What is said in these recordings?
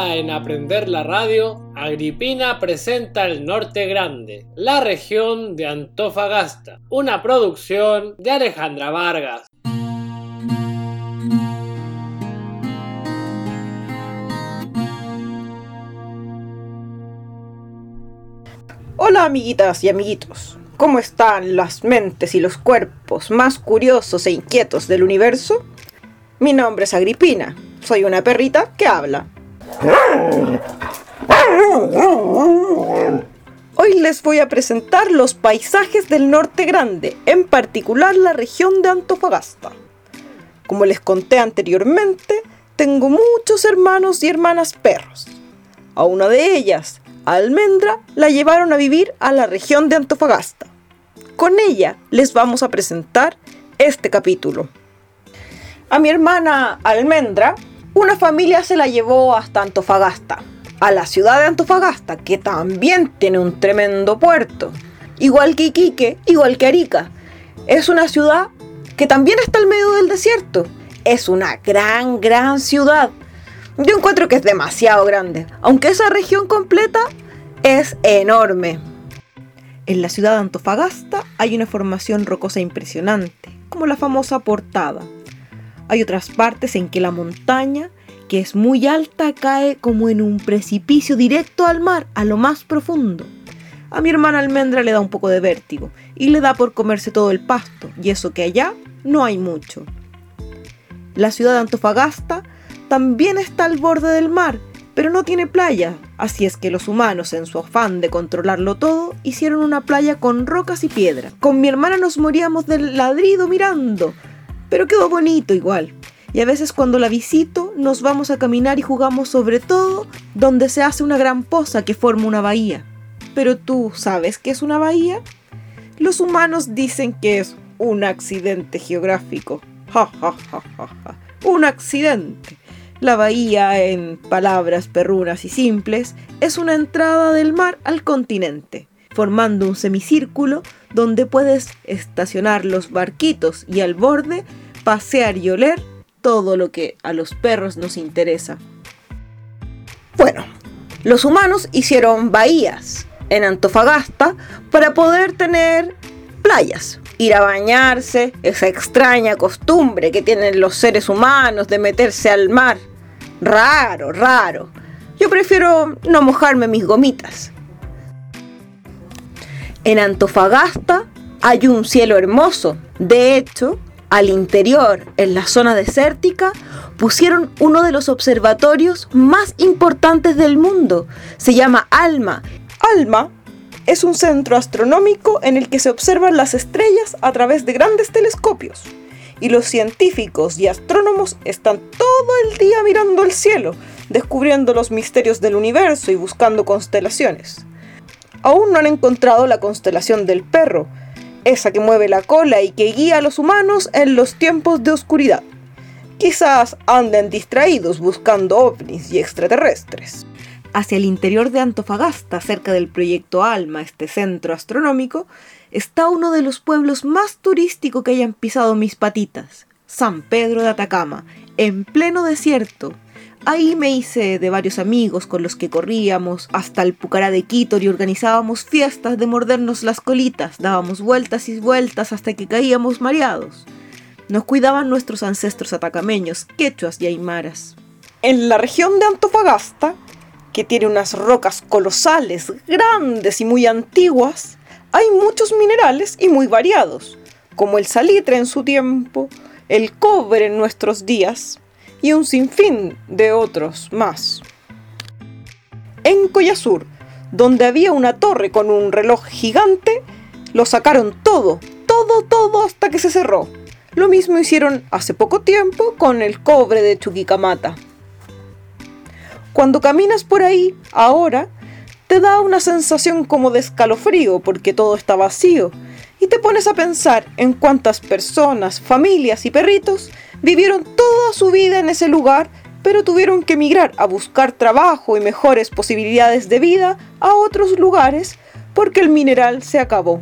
Ahora en Aprender la Radio, Agripina presenta El Norte Grande, la región de Antofagasta, una producción de Alejandra Vargas. Hola amiguitas y amiguitos, ¿cómo están las mentes y los cuerpos más curiosos e inquietos del universo? Mi nombre es Agripina, soy una perrita que habla. Hoy les voy a presentar los paisajes del Norte Grande, en particular la región de Antofagasta. Como les conté anteriormente, tengo muchos hermanos y hermanas perros. A una de ellas, Almendra, la llevaron a vivir a la región de Antofagasta. Con ella les vamos a presentar este capítulo. A mi hermana Almendra, una familia se la llevó hasta Antofagasta, a la ciudad de Antofagasta, que también tiene un tremendo puerto. Igual que Iquique, igual que Arica. Es una ciudad que también está al medio del desierto. Es una gran ciudad. Yo encuentro que es demasiado grande, aunque esa región completa es enorme. En la ciudad de Antofagasta hay una formación rocosa impresionante, como la famosa Portada. Hay otras partes en que la montaña, que es muy alta, cae como en un precipicio directo al mar, a lo más profundo. A mi hermana Almendra le da un poco de vértigo y le da por comerse todo el pasto, y eso que allá no hay mucho. La ciudad de Antofagasta también está al borde del mar, pero no tiene playa, así es que los humanos, en su afán de controlarlo todo, hicieron una playa con rocas y piedra. Con mi hermana nos moríamos del ladrido mirando, pero quedó bonito igual. Y a veces cuando la visito, nos vamos a caminar y jugamos sobre todo donde se hace una gran poza que forma una bahía. ¿Pero tú sabes qué es una bahía? Los humanos dicen que es un accidente geográfico. Ja, ja, ja, ja, ja. Un accidente. La bahía, en palabras perrunas y simples, es una entrada del mar al continente, formando un semicírculo donde puedes estacionar los barquitos y al borde pasear y oler todo lo que a los perros nos interesa. Bueno, los humanos hicieron bahías en Antofagasta para poder tener playas. Ir a bañarse, esa extraña costumbre que tienen los seres humanos de meterse al mar. Raro. Yo prefiero no mojarme mis gomitas. En Antofagasta hay un cielo hermoso. De hecho, al interior, en la zona desértica, pusieron uno de los observatorios más importantes del mundo. Se llama ALMA. ALMA es un centro astronómico en el que se observan las estrellas a través de grandes telescopios. Y los científicos y astrónomos están todo el día mirando el cielo, descubriendo los misterios del universo y buscando constelaciones. Aún no han encontrado la constelación del perro, esa que mueve la cola y que guía a los humanos en los tiempos de oscuridad. Quizás anden distraídos buscando ovnis y extraterrestres. Hacia el interior de Antofagasta, cerca del proyecto ALMA, este centro astronómico, está uno de los pueblos más turísticos que hayan pisado mis patitas, San Pedro de Atacama, en pleno desierto. Ahí me hice de varios amigos con los que corríamos hasta el Pucará de Quito y organizábamos fiestas de mordernos las colitas, dábamos vueltas y vueltas hasta que caíamos mareados. Nos cuidaban nuestros ancestros atacameños, quechuas y aymaras. En la región de Antofagasta, que tiene unas rocas colosales, grandes y muy antiguas, hay muchos minerales y muy variados, como el salitre en su tiempo, el cobre en nuestros días y un sinfín de otros más. En Collazur, donde había una torre con un reloj gigante, lo sacaron todo hasta que se cerró. Lo mismo hicieron hace poco tiempo con el cobre de Chuquicamata. Cuando caminas por ahí, ahora, te da una sensación como de escalofrío porque todo está vacío y te pones a pensar en cuántas personas, familias y perritos vivieron toda su vida en ese lugar, pero tuvieron que emigrar a buscar trabajo y mejores posibilidades de vida a otros lugares porque el mineral se acabó.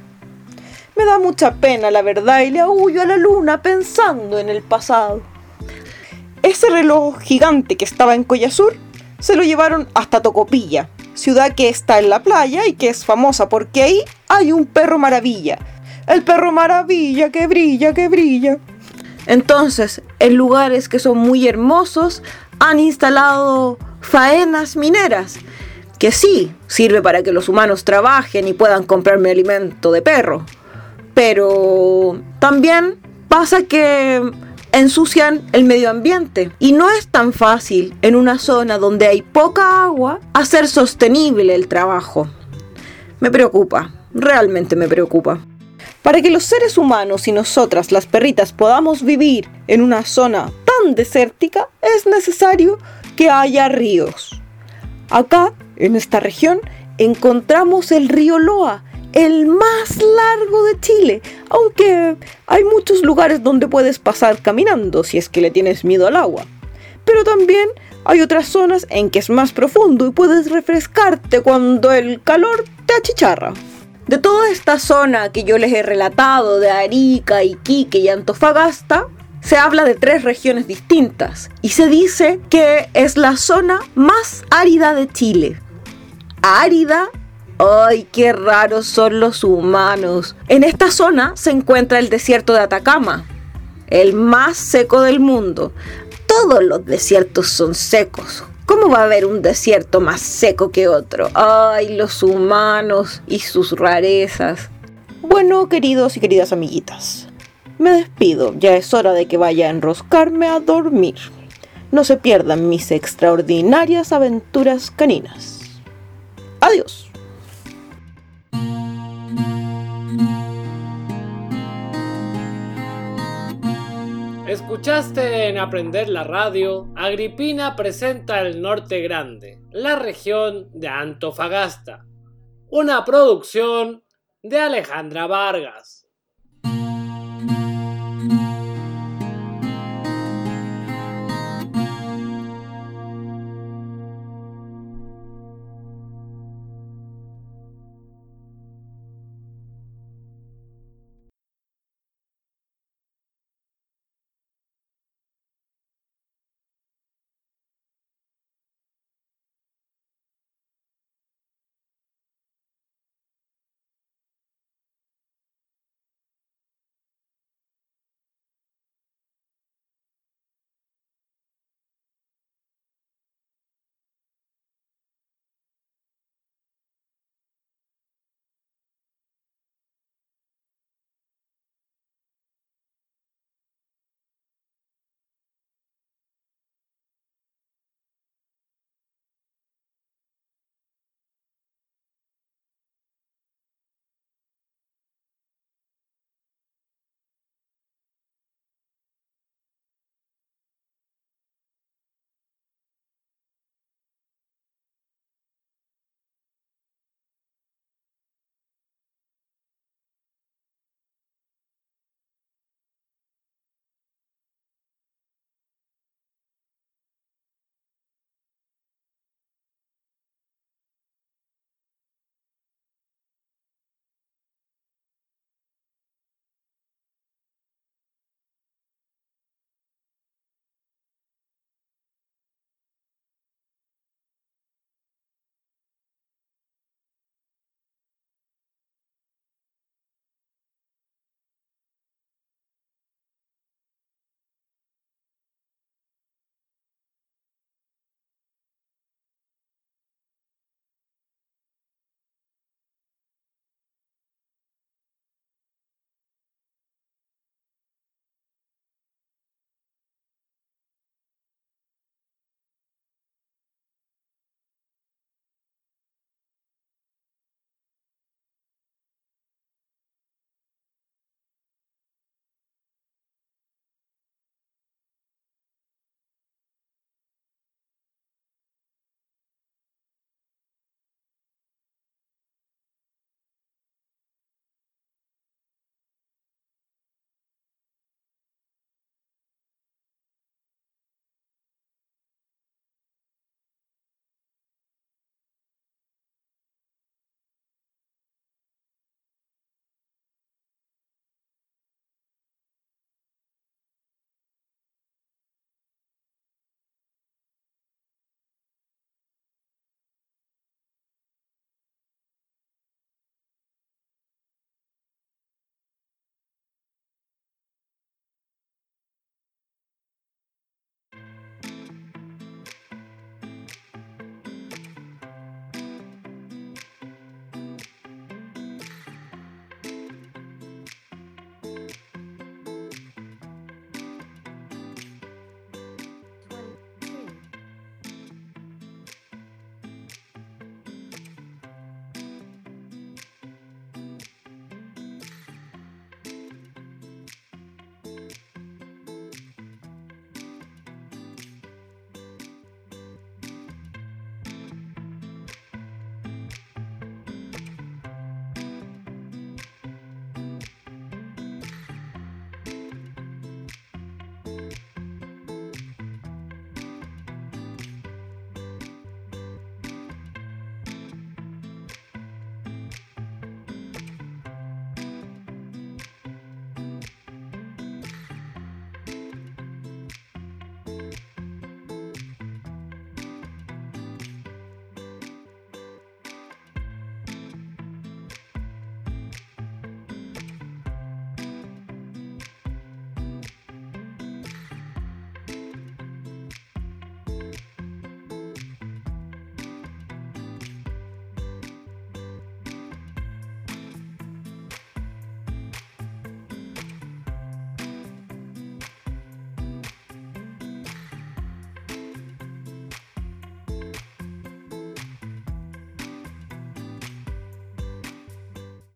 Me da mucha pena, la verdad, y le aúllo a la luna pensando en el pasado. Ese reloj gigante que estaba en Collazur se lo llevaron hasta Tocopilla, ciudad que está en la playa y que es famosa porque ahí hay un perro maravilla. El perro maravilla que brilla, que brilla. Entonces, en lugares que son muy hermosos, han instalado faenas mineras, que sí, sirve para que los humanos trabajen y puedan comprarme alimento de perro. Pero también pasa que ensucian el medio ambiente y no es tan fácil en una zona donde hay poca agua hacer sostenible el trabajo. Me preocupa, realmente me preocupa. Para que los seres humanos y nosotras, las perritas, podamos vivir en una zona tan desértica, es necesario que haya ríos. Acá, en esta región, encontramos el río Loa, el más largo de Chile, aunque hay muchos lugares donde puedes pasar caminando si es que le tienes miedo al agua. Pero también hay otras zonas en que es más profundo y puedes refrescarte cuando el calor te achicharra. De toda esta zona que yo les he relatado, de Arica, Iquique y Antofagasta, se habla de 3 regiones distintas y se dice que es la zona más árida de Chile. ¿Árida? ¡Ay, qué raros son los humanos! En esta zona se encuentra el desierto de Atacama, el más seco del mundo. Todos los desiertos son secos. ¿Cómo va a haber un desierto más seco que otro? ¡Ay, los humanos y sus rarezas! Bueno, queridos y queridas amiguitas, me despido. Ya es hora de que vaya a enroscarme a dormir. No se pierdan mis extraordinarias aventuras caninas. Adiós. Escuchaste en Aprender la Radio, Agripina presenta el Norte Grande, la región de Antofagasta, una producción de Alejandra Vargas.